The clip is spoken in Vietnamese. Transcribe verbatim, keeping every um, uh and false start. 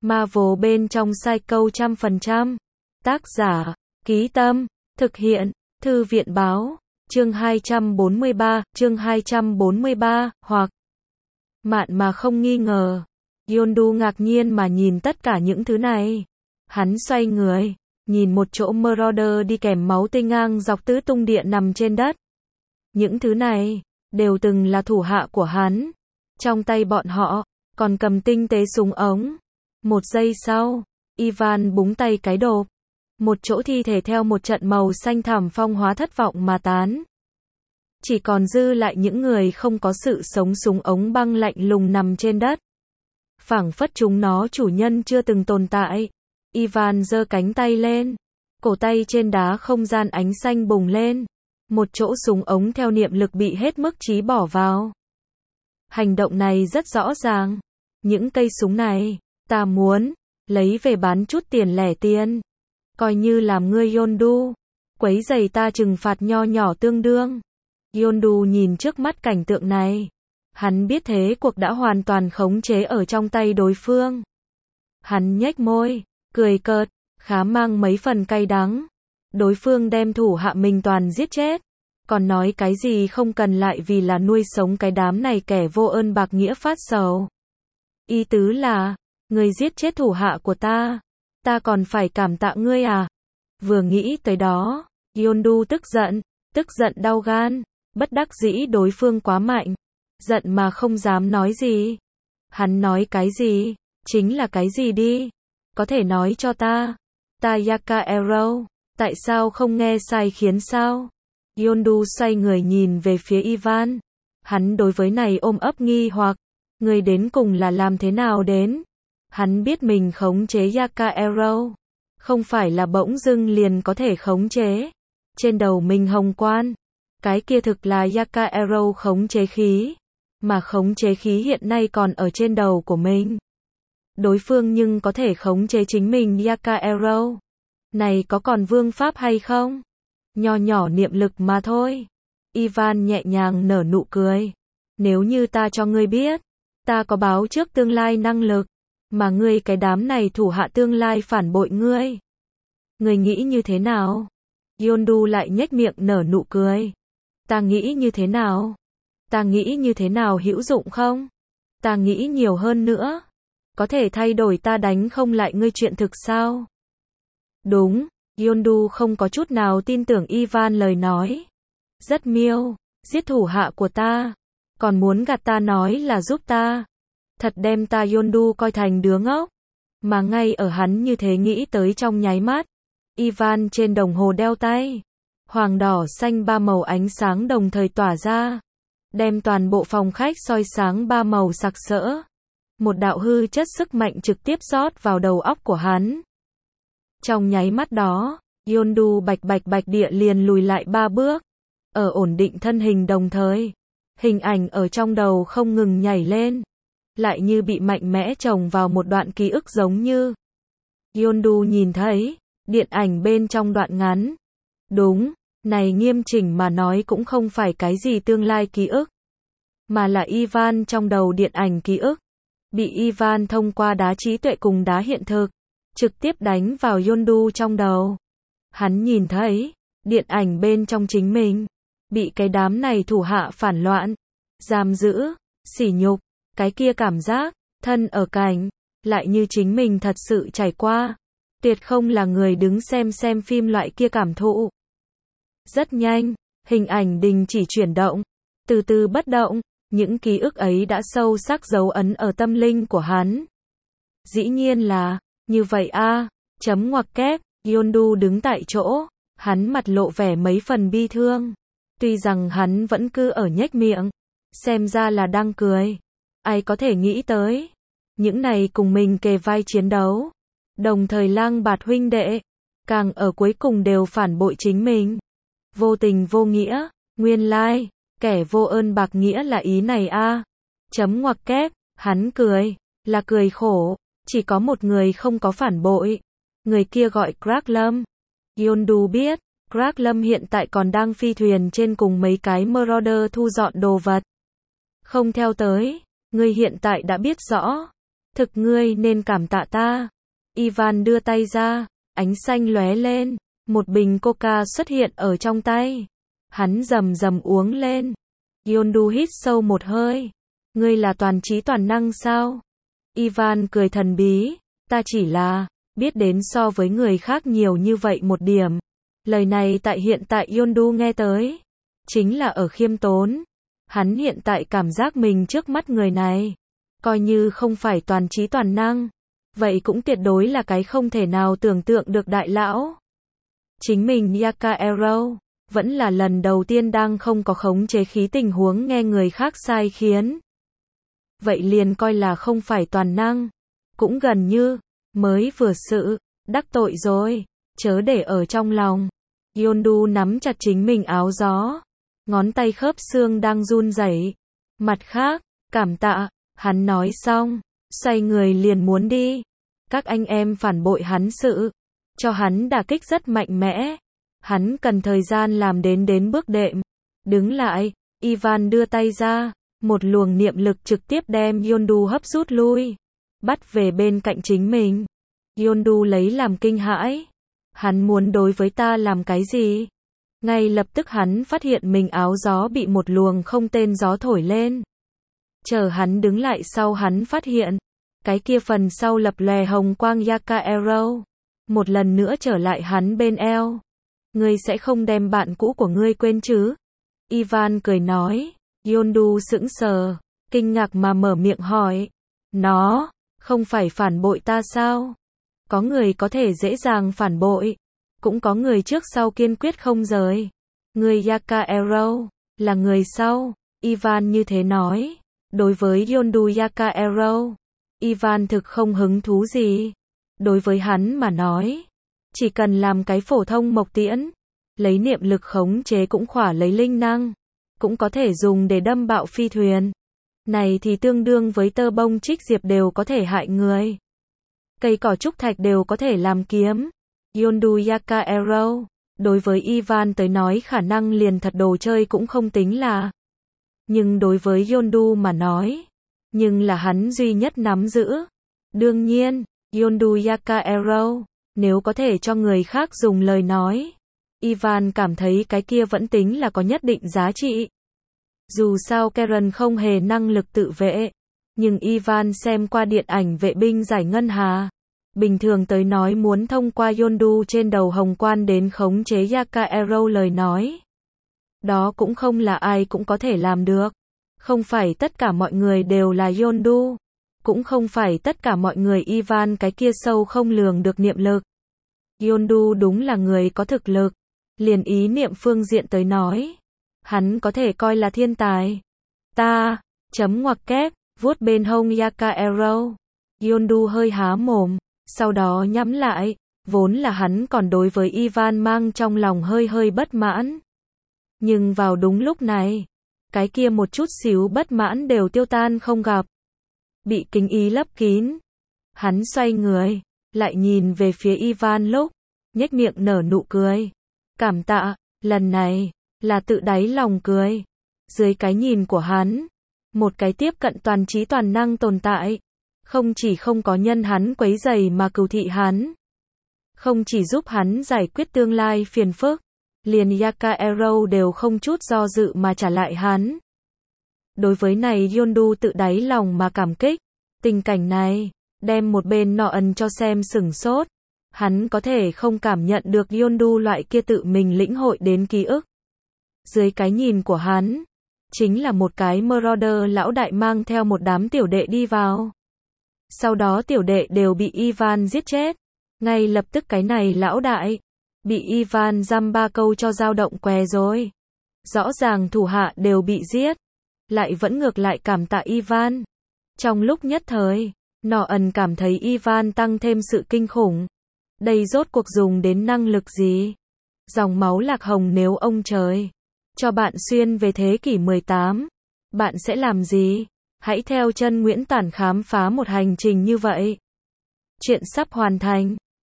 Marvel bên trong Psycho trăm phần trăm. Tác giả, Ký Tâm, thực hiện, Thư viện báo, chương hai trăm bốn mươi ba, chương hai trăm bốn mươi ba, hoặc Mạn mà không nghi ngờ. Yondu ngạc nhiên mà nhìn tất cả những thứ này. Hắn xoay người, nhìn một chỗ Marauder đi kèm máu tươi ngang dọc tứ tung địa nằm trên đất. Những thứ này, đều từng là thủ hạ của hắn. Trong tay bọn họ, còn cầm tinh tế súng ống. Một giây sau, Ivan búng tay cái đột. Một chỗ thi thể theo một trận màu xanh thảm phong hóa thất vọng mà tán. Chỉ còn dư lại những người không có sự sống súng ống băng lạnh lùng nằm trên đất. Phảng phất chúng nó chủ nhân chưa từng tồn tại. Ivan giơ cánh tay lên. Cổ tay trên đá không gian ánh xanh bùng lên. Một chỗ súng ống theo niệm lực bị hết mức trí bỏ vào. Hành động này rất rõ ràng. Những cây súng này, ta muốn lấy về bán chút tiền lẻ tiền. Coi như làm ngươi Yondu. Quấy giày ta trừng phạt nho nhỏ tương đương. Yondu nhìn trước mắt cảnh tượng này. Hắn biết thế cuộc đã hoàn toàn khống chế ở trong tay đối phương. Hắn nhếch môi, cười cợt, khá mang mấy phần cay đắng. Đối phương đem thủ hạ mình toàn giết chết. Còn nói cái gì không cần lại vì là nuôi sống cái đám này kẻ vô ơn bạc nghĩa phát sầu. Ý tứ là, ngươi giết chết thủ hạ của ta. Ta còn phải cảm tạ ngươi à? Vừa nghĩ tới đó, Yondu tức giận, tức giận đau gan, bất đắc dĩ đối phương quá mạnh. Giận mà không dám nói gì. Hắn nói cái gì? Chính là cái gì đi? Có thể nói cho ta. Ta Yakaero, tại sao không nghe sai khiến sao? Yondu xoay người nhìn về phía Ivan. Hắn đối với này ôm ấp nghi hoặc. Người đến cùng là làm thế nào đến? Hắn biết mình khống chế Yakaero. Không phải là bỗng dưng liền có thể khống chế. Trên đầu mình hồng quan. Cái kia thực là Yakaero khống chế khí. Mà khống chế khí hiện nay còn ở trên đầu của mình. Đối phương nhưng có thể khống chế chính mình Yakaero. Này có còn vương pháp hay không? Nho nhỏ niệm lực mà thôi. Ivan nhẹ nhàng nở nụ cười. Nếu như ta cho ngươi biết, ta có báo trước tương lai năng lực, mà ngươi cái đám này thủ hạ tương lai phản bội ngươi. Ngươi nghĩ như thế nào? Yondu lại nhếch miệng nở nụ cười. Ta nghĩ như thế nào? Ta nghĩ như thế nào hữu dụng không? Ta nghĩ nhiều hơn nữa. Có thể thay đổi ta đánh không lại ngươi chuyện thực sao? Đúng, Yondu không có chút nào tin tưởng Ivan lời nói. Rất miêu, giết thủ hạ của ta. Còn muốn gạt ta nói là giúp ta. Thật đem ta Yondu coi thành đứa ngốc. Mà ngay ở hắn như thế nghĩ tới trong nháy mắt. Ivan trên đồng hồ đeo tay. Hoàng đỏ xanh ba màu ánh sáng đồng thời tỏa ra. Đem toàn bộ phòng khách soi sáng ba màu sặc sỡ. Một đạo hư chất sức mạnh trực tiếp rót vào đầu óc của hắn. Trong nháy mắt đó, Yondu bạch bạch bạch địa liền lùi lại ba bước. Ở ổn định thân hình đồng thời. Hình ảnh ở trong đầu không ngừng nhảy lên. Lại như bị mạnh mẽ chồng vào một đoạn ký ức giống như. Yondu nhìn thấy, điện ảnh bên trong đoạn ngắn. Đúng, này nghiêm chỉnh mà nói cũng không phải cái gì tương lai ký ức. Mà là Ivan trong đầu điện ảnh ký ức. Bị Ivan thông qua đá trí tuệ cùng đá hiện thực. Trực tiếp đánh vào Yondu trong đầu. Hắn nhìn thấy, điện ảnh bên trong chính mình. Bị cái đám này thủ hạ phản loạn. Giam giữ, sỉ nhục. Cái kia cảm giác, thân ở cảnh. Lại như chính mình thật sự trải qua. Tuyệt không là người đứng xem xem phim loại kia cảm thụ. Rất nhanh, hình ảnh đình chỉ chuyển động. Từ từ bất động. Những ký ức ấy đã sâu sắc dấu ấn ở tâm linh của hắn. Dĩ nhiên là, như vậy a, chấm ngoặc kép, Yondu đứng tại chỗ, hắn mặt lộ vẻ mấy phần bi thương. Tuy rằng hắn vẫn cứ ở nhếch miệng, xem ra là đang cười. Ai có thể nghĩ tới, những này cùng mình kề vai chiến đấu, đồng thời lang bạt huynh đệ, càng ở cuối cùng đều phản bội chính mình. Vô tình vô nghĩa, nguyên lai. Kẻ vô ơn bạc nghĩa là ý này a. Chấm ngoặc kép, hắn cười, là cười khổ, chỉ có một người không có phản bội. Người kia gọi Kraglam. Yondu biết, Kraglam hiện tại còn đang phi thuyền trên cùng mấy cái Marauder thu dọn đồ vật. Không theo tới, ngươi hiện tại đã biết rõ. Thực ngươi nên cảm tạ ta. Ivan đưa tay ra, ánh xanh lóe lên, một bình coca xuất hiện ở trong tay. Hắn rầm rầm uống lên. Yondu hít sâu một hơi. Ngươi là toàn trí toàn năng sao? Ivan cười thần bí. Ta chỉ là biết đến so với người khác nhiều như vậy một điểm. Lời này tại hiện tại Yondu nghe tới, chính là ở khiêm tốn. Hắn hiện tại cảm giác mình trước mắt người này, coi như không phải toàn trí toàn năng, vậy cũng tuyệt đối là cái không thể nào tưởng tượng được đại lão. Chính mình Yakaero, vẫn là lần đầu tiên đang không có khống chế khí tình huống nghe người khác sai khiến. Vậy liền coi là không phải toàn năng, cũng gần như, mới vừa sự, đắc tội rồi, chớ để ở trong lòng. Yondu nắm chặt chính mình áo gió, ngón tay khớp xương đang run rẩy. Mặt khác, cảm tạ, hắn nói xong, xoay người liền muốn đi. Các anh em phản bội hắn sự, cho hắn đả kích rất mạnh mẽ. Hắn cần thời gian làm đến đến bước đệm. Đứng lại, Ivan đưa tay ra, một luồng niệm lực trực tiếp đem Yondu hấp rút lui, bắt về bên cạnh chính mình. Yondu lấy làm kinh hãi. Hắn muốn đối với ta làm cái gì? Ngay lập tức hắn phát hiện mình áo gió bị một luồng không tên gió thổi lên. Chờ hắn đứng lại sau hắn phát hiện, cái kia phần sau lập lòe hồng quang Yakaero, một lần nữa trở lại hắn bên eo. Ngươi sẽ không đem bạn cũ của ngươi quên chứ? Ivan cười nói. Yondu sững sờ, kinh ngạc mà mở miệng hỏi. Nó, không phải phản bội ta sao? Có người có thể dễ dàng phản bội, cũng có người trước sau kiên quyết không rời. Người Yakaero, là người sau. Ivan như thế nói. Đối với Yondu Yakaero, Ivan thực không hứng thú gì. Đối với hắn mà nói, chỉ cần làm cái phổ thông mộc tiễn, lấy niệm lực khống chế cũng khỏa lấy linh năng, cũng có thể dùng để đâm bạo phi thuyền. Này thì tương đương với tơ bông trích diệp đều có thể hại người. Cây cỏ trúc thạch đều có thể làm kiếm. Yondu Yakaero, đối với Ivan tới nói khả năng liền thật đồ chơi cũng không tính là. Nhưng đối với Yondu mà nói, nhưng là hắn duy nhất nắm giữ. Đương nhiên, Yondu Yakaero, nếu có thể cho người khác dùng lời nói, Ivan cảm thấy cái kia vẫn tính là có nhất định giá trị. Dù sao Karen không hề năng lực tự vệ, nhưng Ivan xem qua điện ảnh vệ binh giải ngân hà. Bình thường tới nói muốn thông qua Yondu trên đầu hồng quan đến khống chế Yakaero lời nói. Đó cũng không là ai cũng có thể làm được. Không phải tất cả mọi người đều là Yondu. Cũng không phải tất cả mọi người Ivan cái kia sâu không lường được niệm lực. Yondu đúng là người có thực lực. Liền ý niệm phương diện tới nói, hắn có thể coi là thiên tài. Ta, chấm ngoặc kép, vuốt bên hông Yakaero. Yondu hơi há mồm, sau đó nhắm lại, vốn là hắn còn đối với Ivan mang trong lòng hơi hơi bất mãn. Nhưng vào đúng lúc này, cái kia một chút xíu bất mãn đều tiêu tan không gặp. Bị kính ý lấp kín. Hắn xoay người, lại nhìn về phía Ivan lúc, nhếch miệng nở nụ cười. Cảm tạ, lần này, là tự đáy lòng cười. Dưới cái nhìn của hắn, một cái tiếp cận toàn trí toàn năng tồn tại. Không chỉ không có nhân hắn quấy rầy mà cừu thị hắn. Không chỉ giúp hắn giải quyết tương lai phiền phức, liền Yakaero đều không chút do dự mà trả lại hắn. Đối với này Yondu tự đáy lòng mà cảm kích. Tình cảnh này, đem một bên nọ ẩn cho xem sửng sốt. Hắn có thể không cảm nhận được Yondu loại kia tự mình lĩnh hội đến ký ức. Dưới cái nhìn của hắn, chính là một cái Marauder lão đại mang theo một đám tiểu đệ đi vào. Sau đó tiểu đệ đều bị Ivan giết chết. Ngay lập tức cái này lão đại, bị Ivan dăm ba câu cho dao động què rồi. Rõ ràng thủ hạ đều bị giết, lại vẫn ngược lại cảm tạ Ivan. Trong lúc nhất thời, nọ ẩn cảm thấy Ivan tăng thêm sự kinh khủng. Đây rốt cuộc dùng đến năng lực gì? Dòng máu lạc hồng nếu ông trời cho bạn xuyên về thế kỷ mười tám, bạn sẽ làm gì? Hãy theo chân Nguyễn Tản khám phá một hành trình như vậy. Chuyện sắp hoàn thành.